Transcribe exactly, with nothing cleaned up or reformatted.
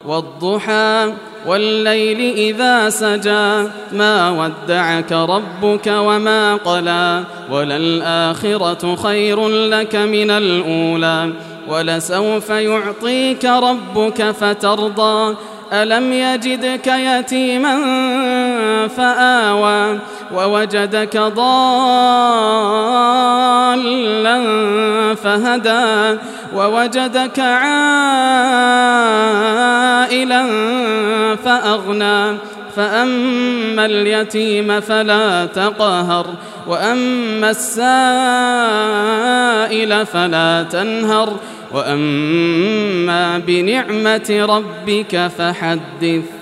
والضحى والليل إذا سجى ما ودعك ربك وما قلى وللآخرة خير لك من الأولى ولسوف يعطيك ربك فترضى ألم يجدك يتيما فآوى ووجدك ضالا فهدى ووجدك عائلا فأغنى فأما اليتيم فلا تقهر وأما السائل فلا تنهر وأما بنعمة ربك فحدث.